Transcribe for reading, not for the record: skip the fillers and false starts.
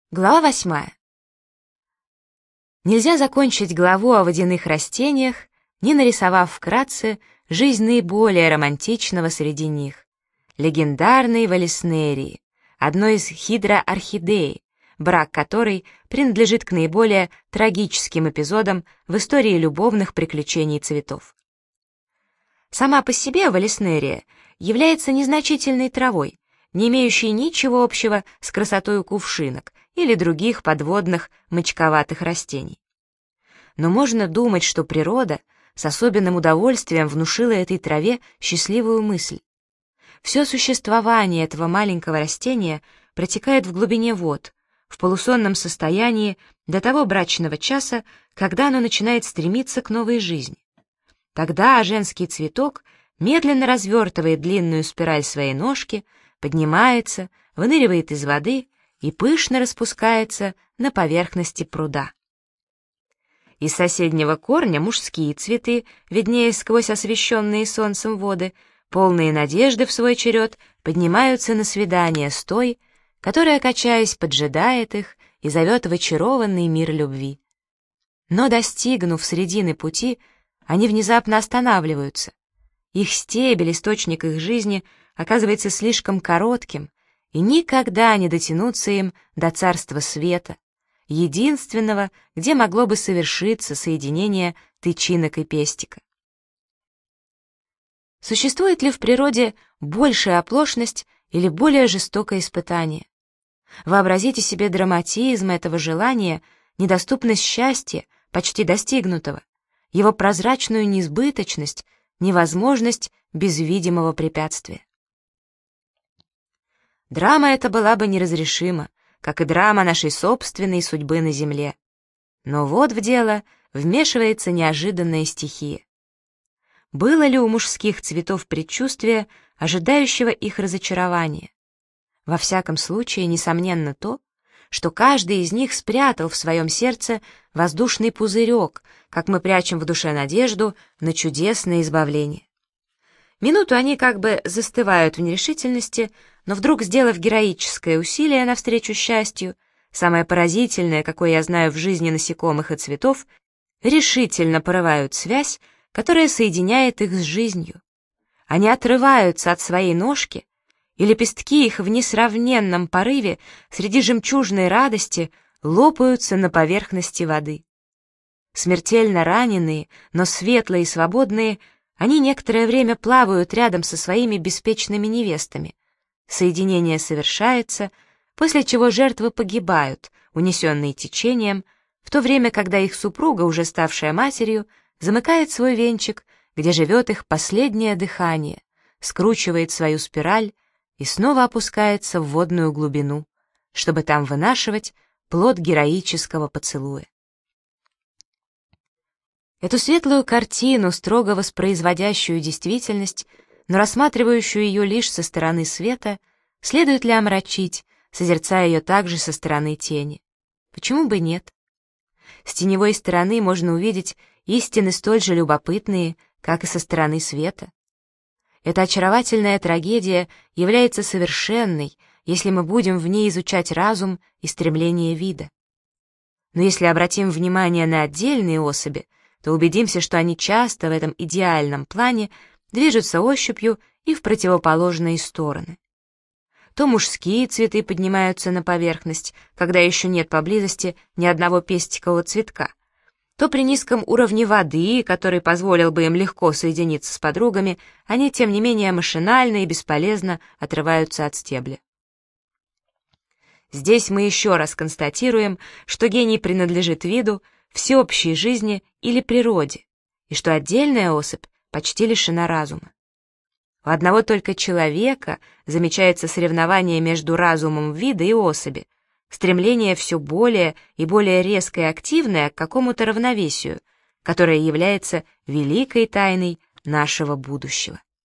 Глава 8. Нельзя закончить главу о водяных растениях, не нарисовав вкратце жизнь наиболее романтичного среди них, легендарной Валиснерии, одной из хидроорхидей, брак которой принадлежит к наиболее трагическим эпизодам в истории любовных приключений цветов. Сама по себе Валиснерия является незначительной травой, не имеющей ничего общего с красотой кувшинок или других подводных мочковатых растений. Но можно думать, что природа с особенным удовольствием внушила этой траве счастливую мысль. Все существование этого маленького растения протекает в глубине вод, в полусонном состоянии до того брачного часа, когда оно начинает стремиться к новой жизни. Тогда женский цветок медленно развертывает длинную спираль своей ножки, поднимается, выныривает из воды и пышно распускается на поверхности пруда. Из соседнего корня мужские цветы, виднеясь сквозь освещенные солнцем воды, полные надежды в свой черед, поднимаются на свидание с той, которая, качаясь, поджидает их и зовет в очарованный мир любви. Но, достигнув середины пути, они внезапно останавливаются. Их стебель, источник их жизни, оказывается слишком коротким, и никогда не дотянуться им до царства света, единственного, где могло бы совершиться соединение тычинок и пестика. Существует ли в природе большая оплошность или более жестокое испытание? Вообразите себе драматизм этого желания, недоступность счастья, почти достигнутого, его прозрачную несбыточность, невозможность без видимого препятствия. Драма эта была бы неразрешима, как и драма нашей собственной судьбы на земле. Но вот в дело вмешивается неожиданная стихия. Было ли у мужских цветов предчувствие, ожидающего их разочарования? Во всяком случае, несомненно то, что каждый из них спрятал в своем сердце воздушный пузырек, как мы прячем в душе надежду на чудесное избавление. Минуту они как бы застывают в нерешительности, но вдруг, сделав героическое усилие навстречу счастью, самое поразительное, какое я знаю в жизни насекомых и цветов, решительно порывают связь, которая соединяет их с жизнью. Они отрываются от своей ножки, и лепестки их в несравненном порыве среди жемчужной радости лопаются на поверхности воды. Смертельно раненые, но светлые и свободные, они некоторое время плавают рядом со своими беспечными невестами. Соединение совершается, после чего жертвы погибают, унесенные течением, в то время, когда их супруга, уже ставшая матерью, замыкает свой венчик, где живет их последнее дыхание, скручивает свою спираль и снова опускается в водную глубину, чтобы там вынашивать плод героического поцелуя. Эту светлую картину, строго воспроизводящую действительность, но рассматривающую ее лишь со стороны света, следует ли омрачить, созерцая ее также со стороны тени? Почему бы нет? С теневой стороны можно увидеть истины столь же любопытные, как и со стороны света. Эта очаровательная трагедия является совершенной, если мы будем в ней изучать разум и стремление вида. Но если обратим внимание на отдельные особи, то убедимся, что они часто в этом идеальном плане движутся ощупью и в противоположные стороны. То мужские цветы поднимаются на поверхность, когда еще нет поблизости ни одного пестикового цветка, то при низком уровне воды, который позволил бы им легко соединиться с подругами, они, тем не менее, машинально и бесполезно отрываются от стебля. Здесь мы еще раз констатируем, что гений принадлежит виду, всеобщей жизни или природе, и что отдельная особь почти лишена разума. У одного только человека замечается соревнование между разумом вида и особи, стремление все более и более резкое и активное к какому-то равновесию, которое является великой тайной нашего будущего.